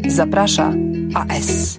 Zaprasza AS.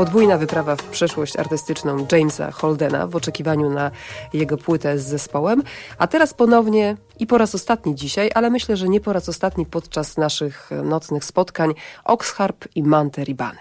podwójna wyprawa w przeszłość artystyczną Jamesa Holdena w oczekiwaniu na jego płytę z zespołem. A teraz ponownie i po raz ostatni dzisiaj, ale myślę, że nie po raz ostatni podczas naszych nocnych spotkań, Oxharp i Mante Ribane.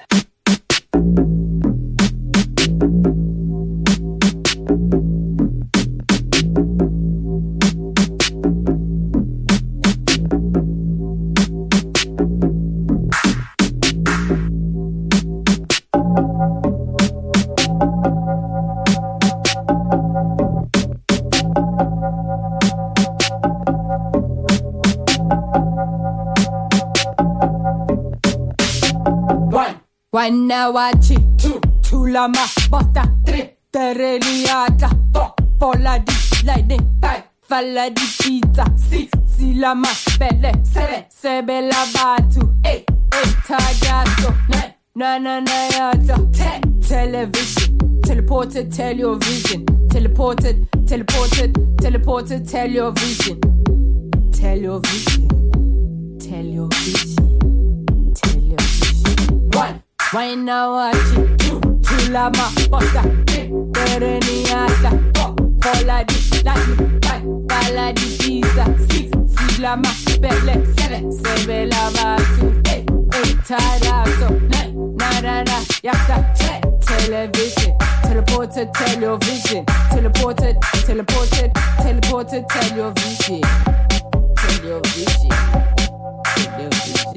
Guanawachi, Chulama, Bota, Tereliata, Pola di Lightning, Falla di Pizza, Silama, Belle, Sebela Batu, Tagato, Nanayata, Television, teleported, tell your vision, teleported, tell your vision, tell your vision, tell your vision, tell your vision. One. Why now watch it? Two lama, bosta, tereniata, fola di, bala di pizza, six lama, belle, sebe lava tu, tarazo, na, yakta, television, teleported, tell your vision, teleported, tell your vision, tell your vision, tell your vision.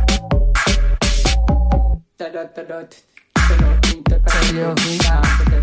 Tell your vision.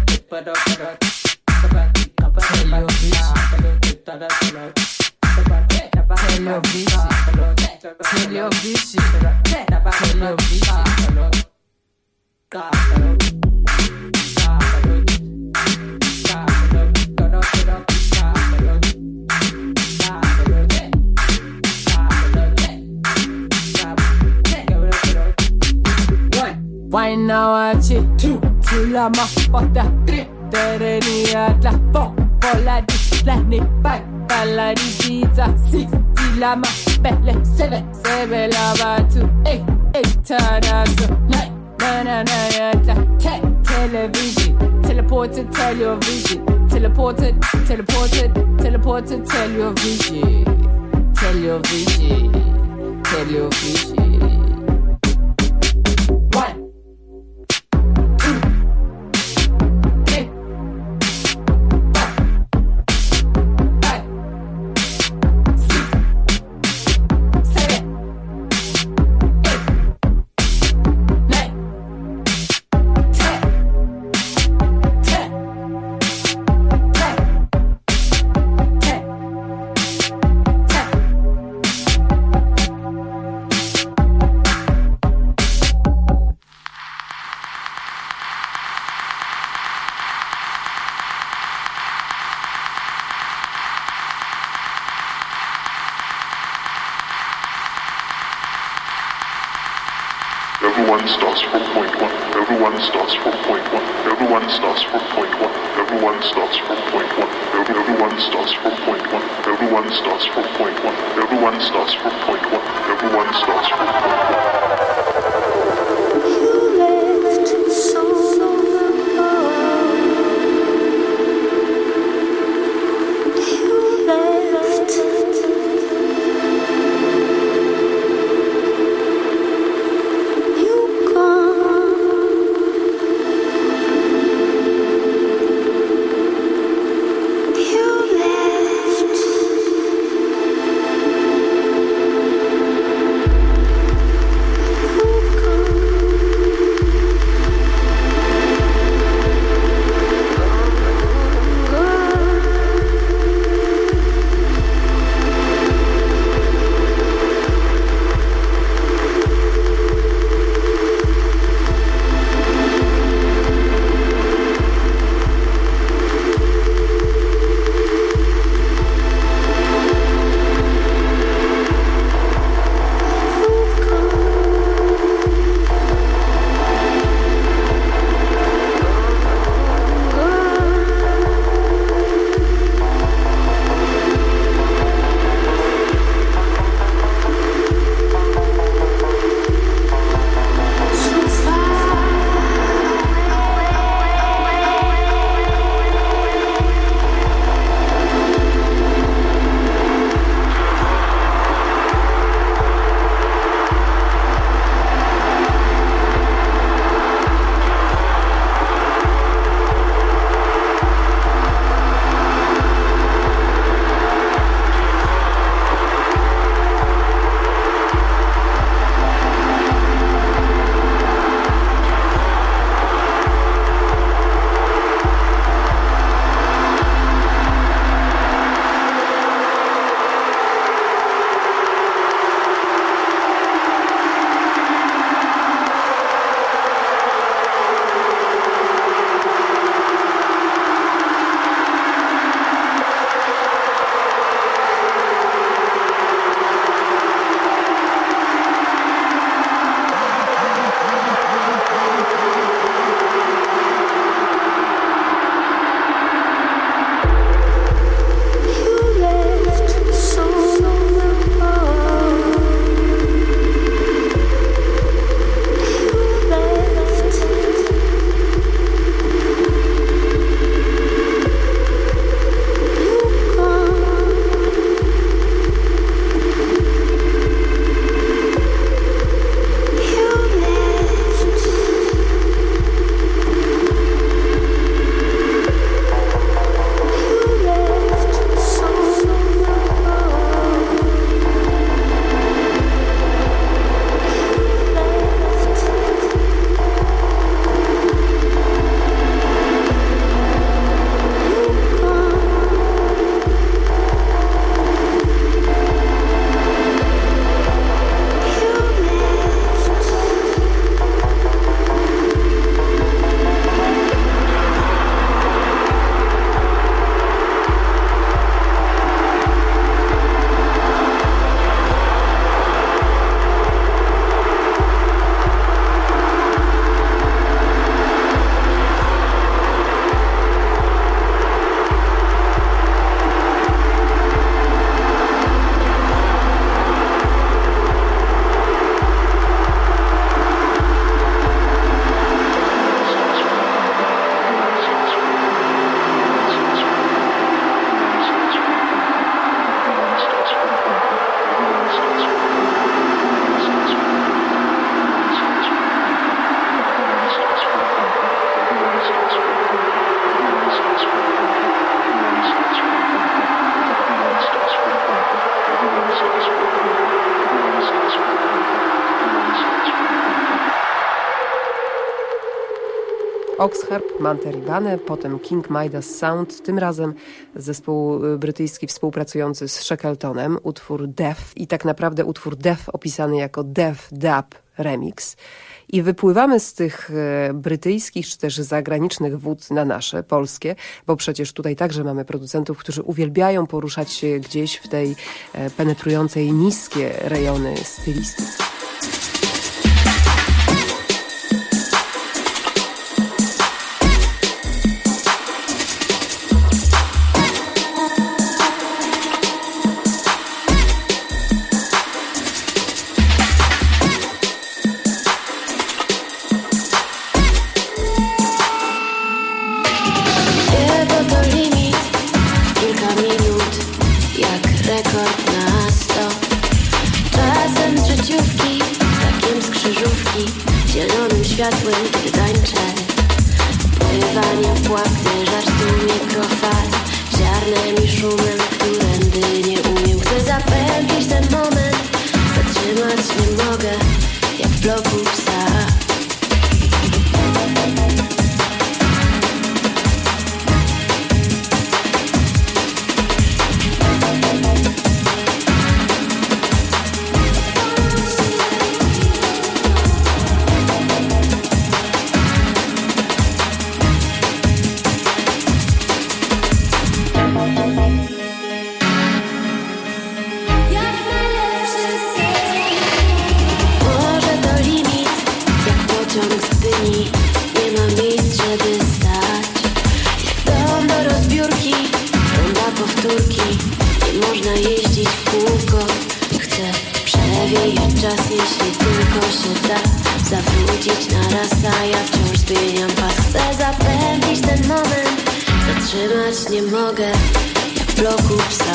Why now watch it? Two lama, bota, tereniata, fola di, lightning, bala di pizza, six lama, belle, sebe lava tu, tarazo, na, television, teleported, tell your vision, teleported, tell your vision, tell your vision, tell your vision. One. Everyone starts from point one. Everyone starts from point one. Everyone starts from point one. Everyone starts from point one. Everyone starts from point one. Everyone starts from point one. Everyone starts from point one. Everyone starts from point one. You left so long ago. You left. You gone. You left. Oxharp, Manteribane, potem King Midas Sound, tym razem zespół brytyjski współpracujący z Shackletonem, utwór Death i tak naprawdę utwór Death opisany jako Death Dub Remix. I wypływamy z tych brytyjskich czy też zagranicznych wód na nasze, polskie, bo przecież tutaj także mamy producentów, którzy uwielbiają poruszać się gdzieś w tej penetrującej niskie rejony stylistyki. Światłem, kiedy tańczę, pływaniem w pułapkę, żartu mikrofal, ziarnem i szumem, którędy nie umiem. Chcę zapętlić ten moment, zatrzymać nie mogę, jak w bloku psa. Nie mogę, jak w bloku psa.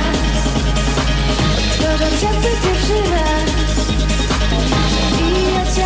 Jakby pierwszy raz,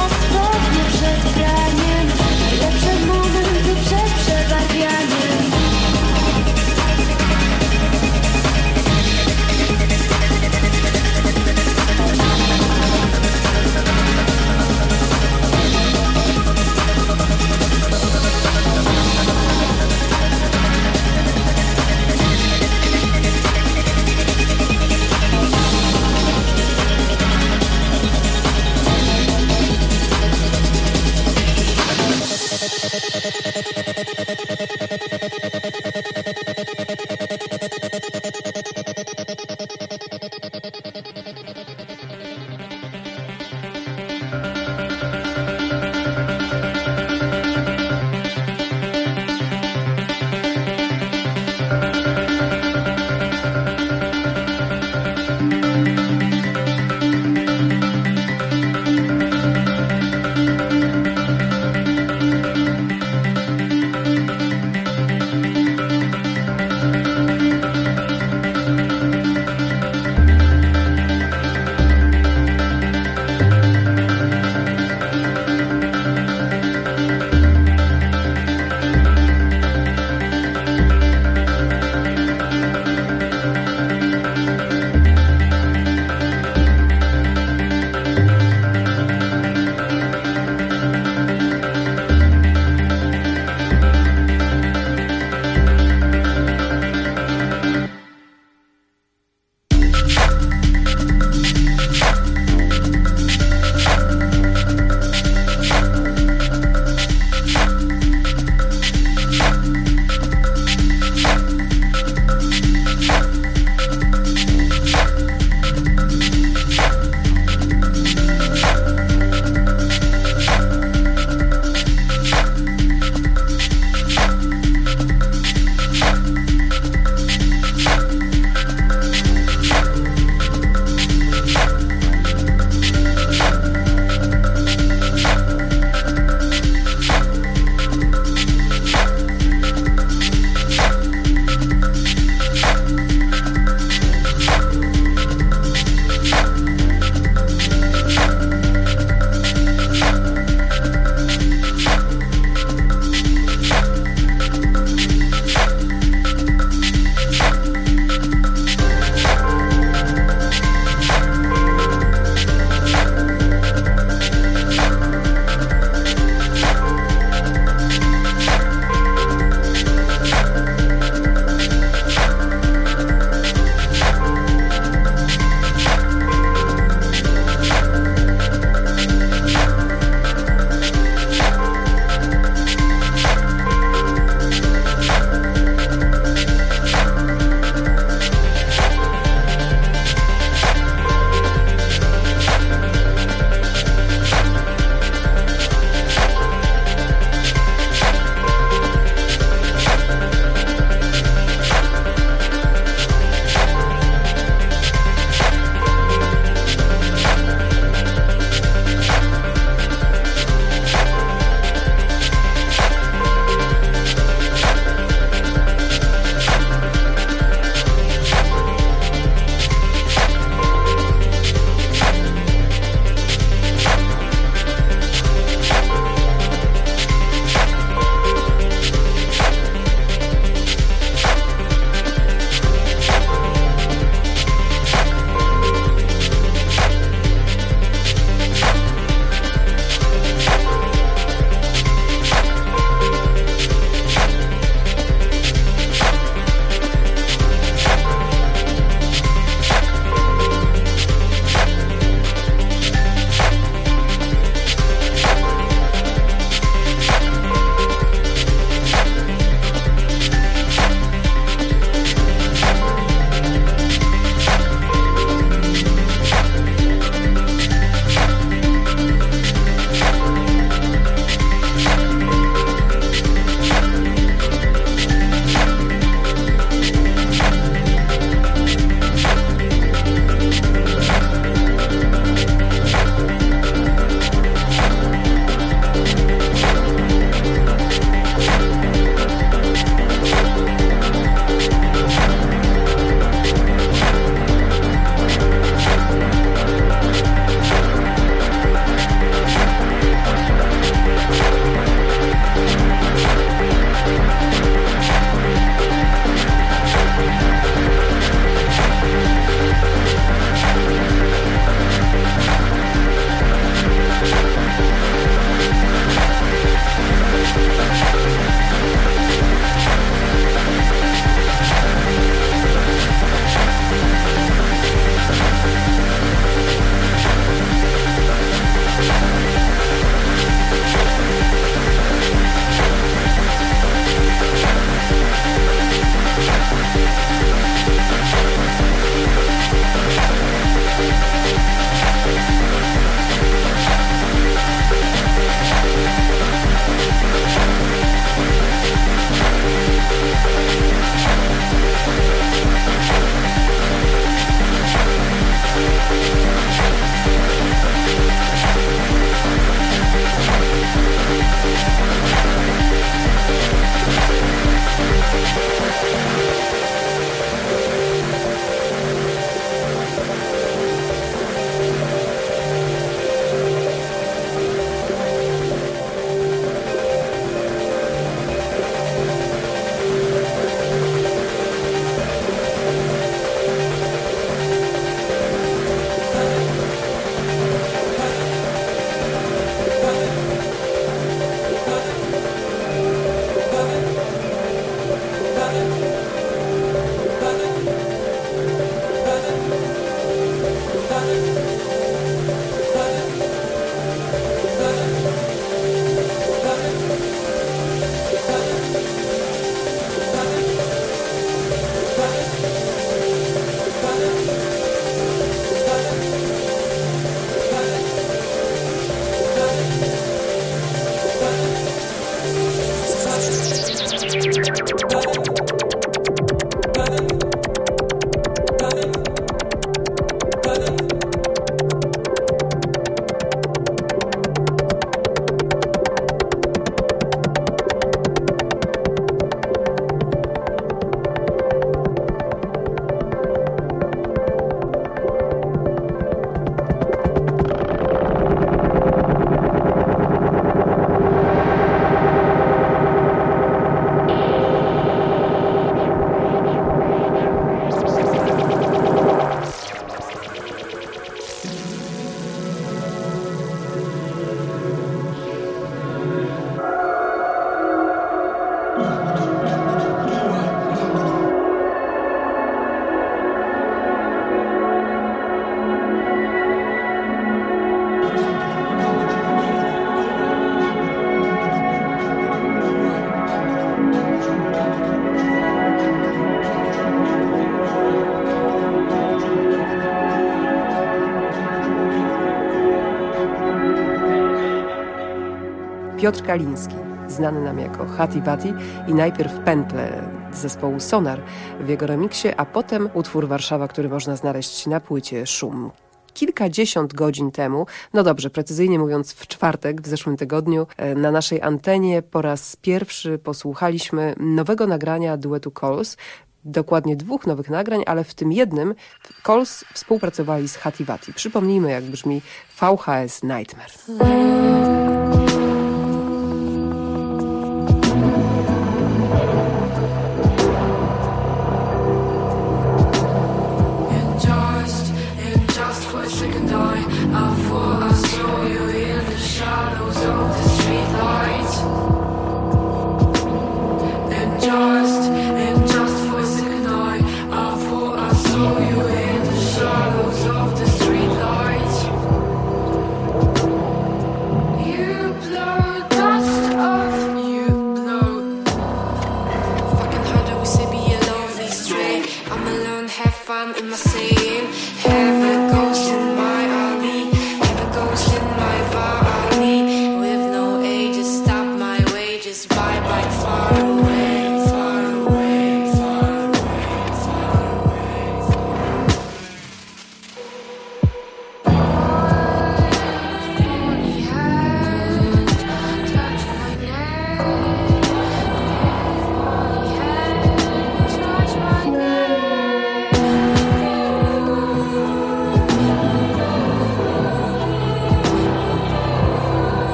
Piotr Kaliński, znany nam jako Hati Vati i najpierw pętle zespołu Sonar w jego remiksie, a potem utwór Warszawa, który można znaleźć na płycie Szum. Kilkadziesiąt godzin temu, no dobrze, precyzyjnie mówiąc w czwartek, w zeszłym tygodniu, na naszej antenie po raz pierwszy posłuchaliśmy nowego nagrania duetu Cols. Dokładnie 2 nowych nagrań, ale w tym jednym Cols współpracowali z Hati Vati. Przypomnijmy, jak brzmi VHS Nightmare.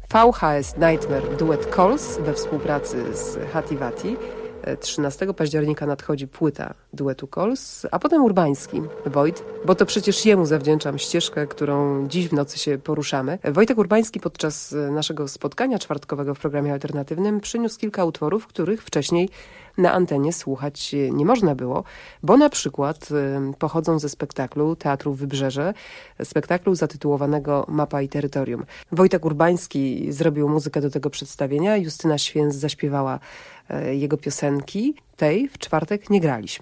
VHS Nightmare duet Cols we współpracy z Hati Vati. 13 października nadchodzi płyta duetu Cols, a potem Urbański, Wojt, bo to przecież jemu zawdzięczam ścieżkę, którą dziś w nocy się poruszamy. Wojtek Urbański podczas naszego spotkania czwartkowego w programie alternatywnym przyniósł kilka utworów, których wcześniej na antenie słuchać nie można było, bo na przykład pochodzą ze spektaklu Teatru Wybrzeże, spektaklu zatytułowanego Mapa i Terytorium. Wojtek Urbański zrobił muzykę do tego przedstawienia, Justyna Święc zaśpiewała jego piosenki. Tej w czwartek nie graliśmy.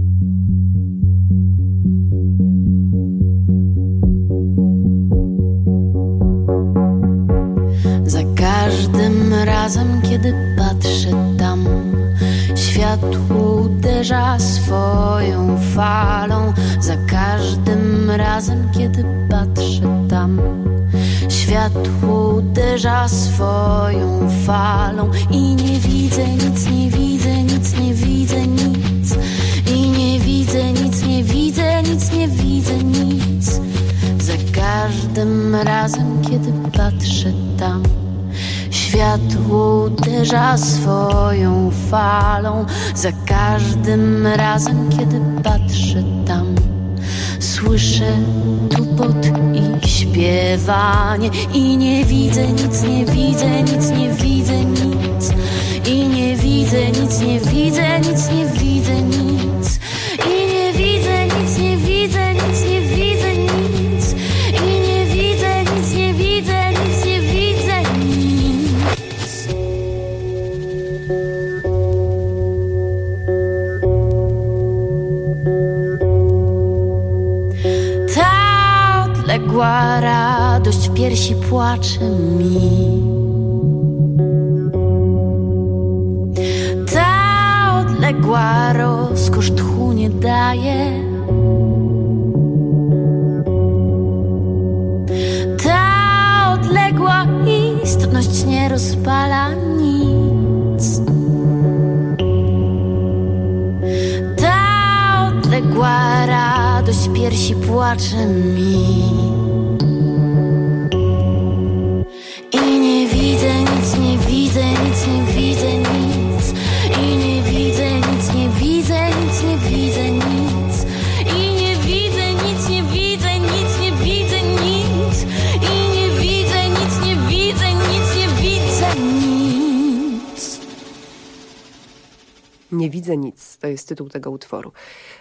Za każdym razem, kiedy patrzę tam, światło uderza swoją falą. Za każdym razem, kiedy patrzę tam, światło uderza swoją falą. I nie widzę nic, nie widzę nic, nie widzę nic. I nie widzę nic, nie widzę nic, nie widzę nic. Za każdym razem, kiedy patrzę tam, światło uderza swoją falą. Za każdym razem, kiedy patrzę tam, słyszę tupot i śpiewanie. I nie widzę nic, nie widzę nic, nie widzę nic. I nie widzę nic, nie widzę nic, nie widzę nic. I nie widzę nic, nie widzę nic, nie widzę nic. I nie widzę nic, nie widzę nic, nie widzę nic. Ta odległa radość w piersi płacze mi. Ta odległa rozkosz tchu nie daje. Ta odległa istotność nie rozpala nic. Ta odległa radość w piersi płacze mi. I nie widzę nic, nie widzę nic, nie widzę nic. I nie widzę nic, nie widzę nic, nie widzę nic. I nie widzę nic, nie widzę nic, nie widzę nic. I nie widzę nic, nie widzę nic, nie widzę nic. Nie widzę nic, to jest tytuł tego utworu.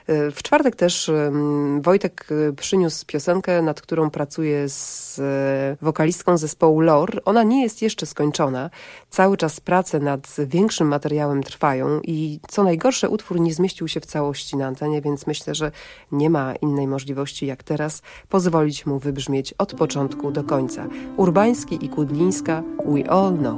W czwartek też Wojtek przyniósł piosenkę, nad którą pracuje z wokalistką zespołu Lor. Ona nie jest jeszcze skończona. Cały czas prace nad większym materiałem trwają i co najgorsze, utwór nie zmieścił się w całości na antenie, więc myślę, że nie ma innej możliwości jak teraz pozwolić mu wybrzmieć od początku do końca. Urbański i Kudlińska, We All Know.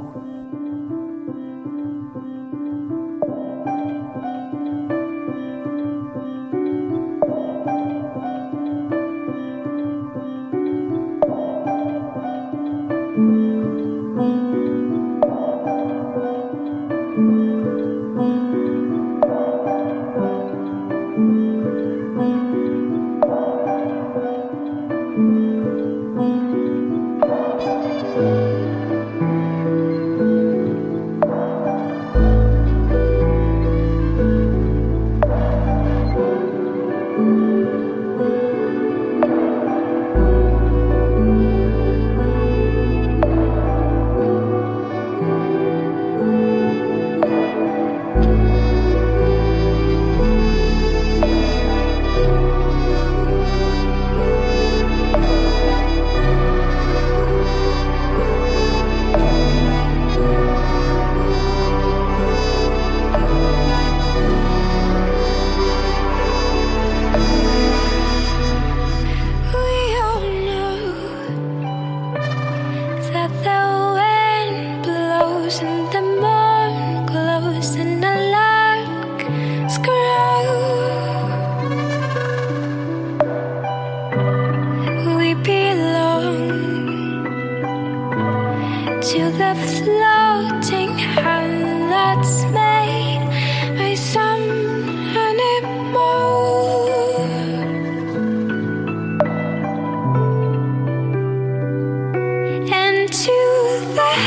To the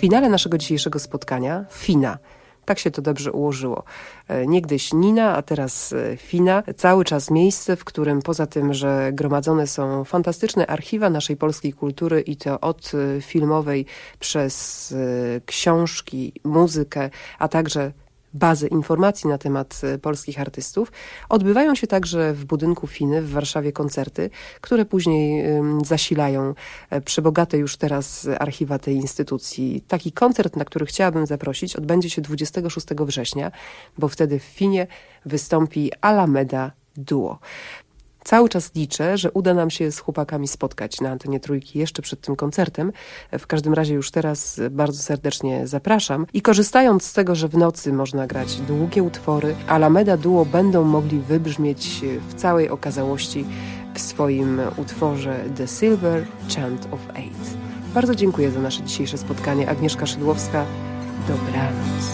finale naszego dzisiejszego spotkania Fina. Tak się to dobrze ułożyło. Niegdyś Nina, a teraz Fina. Cały czas miejsce, w którym poza tym, że gromadzone są fantastyczne archiwa naszej polskiej kultury i to od filmowej przez książki, muzykę, a także bazy informacji na temat polskich artystów. Odbywają się także w budynku Finy w Warszawie koncerty, które później zasilają przebogate już teraz archiwa tej instytucji. Taki koncert, na który chciałabym zaprosić, odbędzie się 26 września, bo wtedy w Finie wystąpi Alameda Duo. Cały czas liczę, że uda nam się z chłopakami spotkać na antenie Trójki jeszcze przed tym koncertem. W każdym razie już teraz bardzo serdecznie zapraszam. I korzystając z tego, że w nocy można grać długie utwory, Alameda Duo będą mogli wybrzmieć w całej okazałości w swoim utworze The Silver Chant of Eight. Bardzo dziękuję za nasze dzisiejsze spotkanie. Agnieszka Szydłowska. Dobranoc.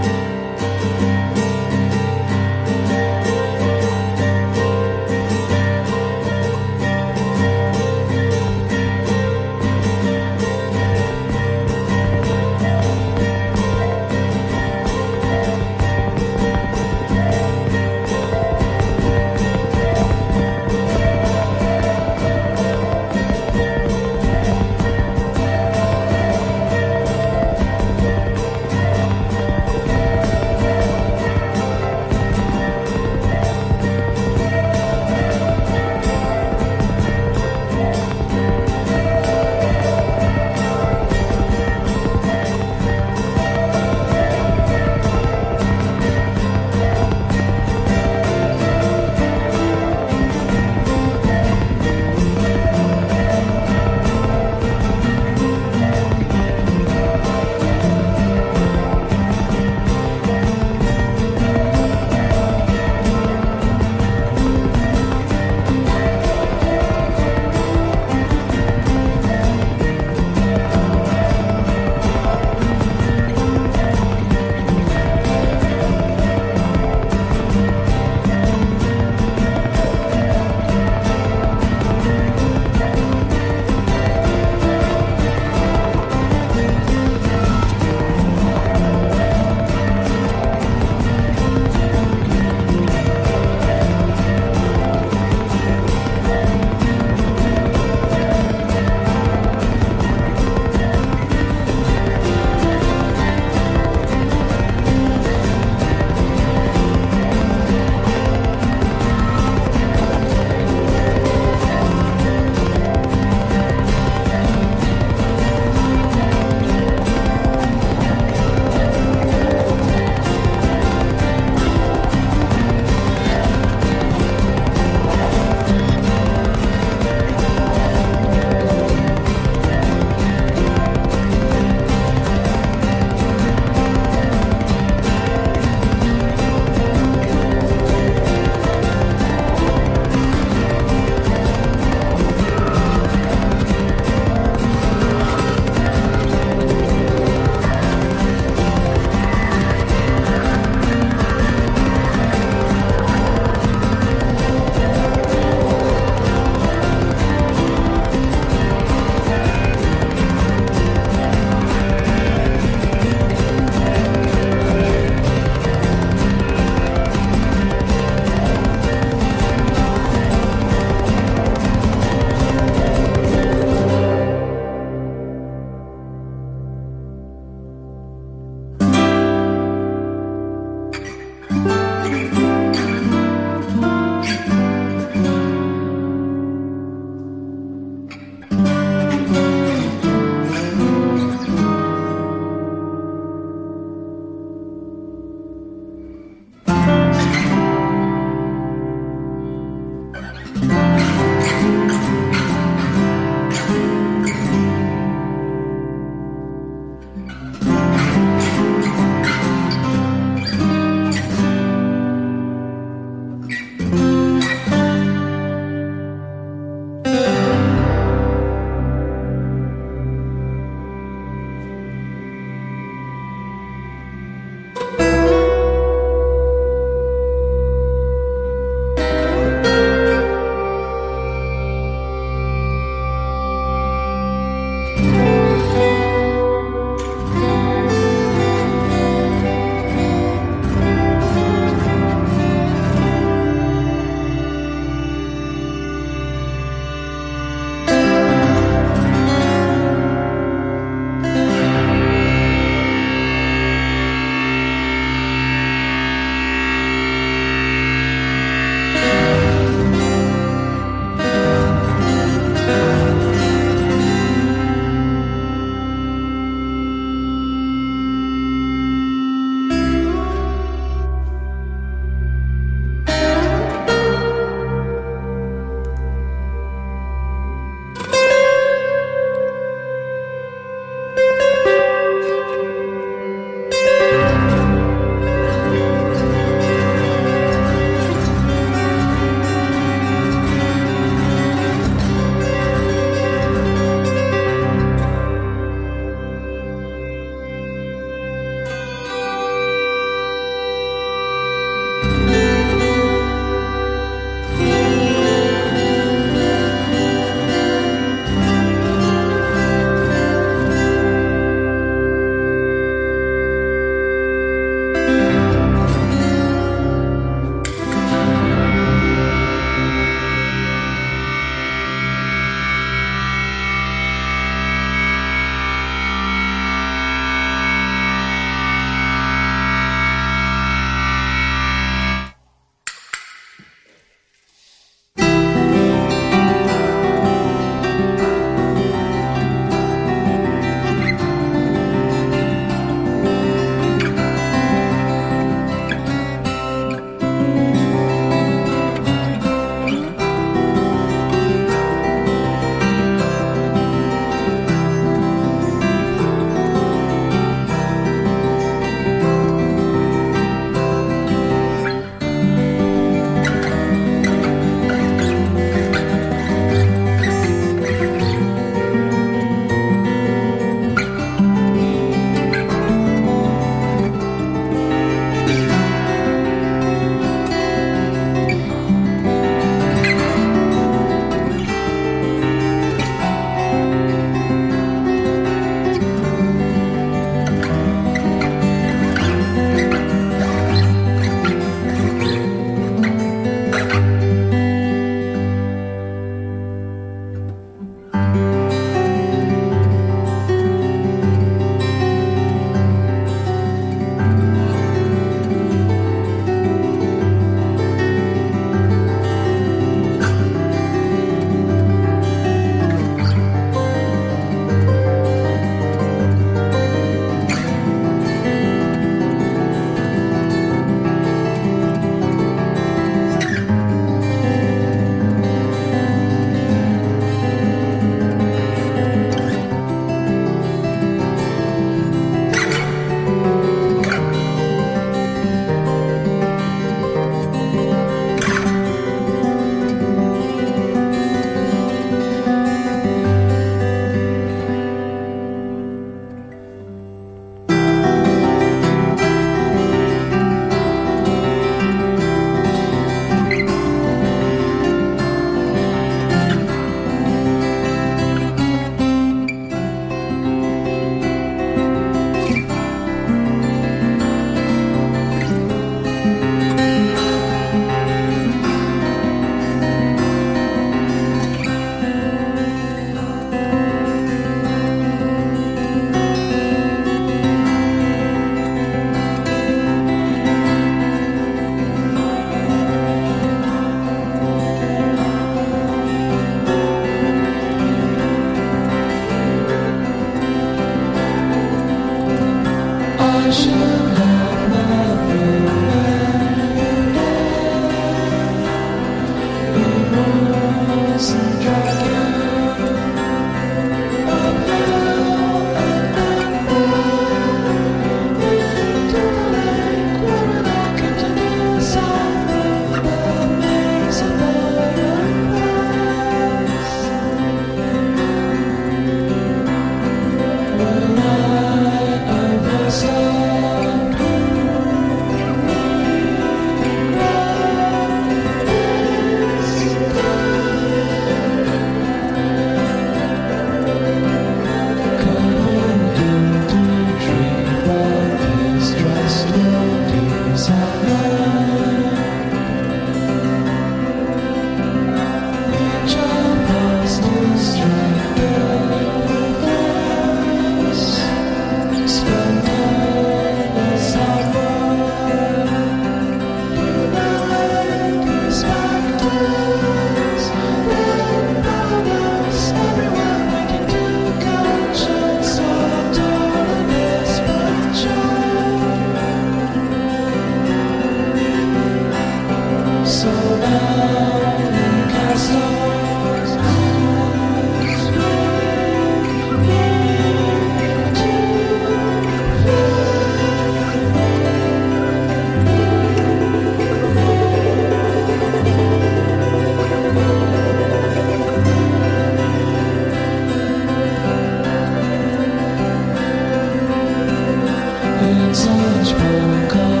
Such broken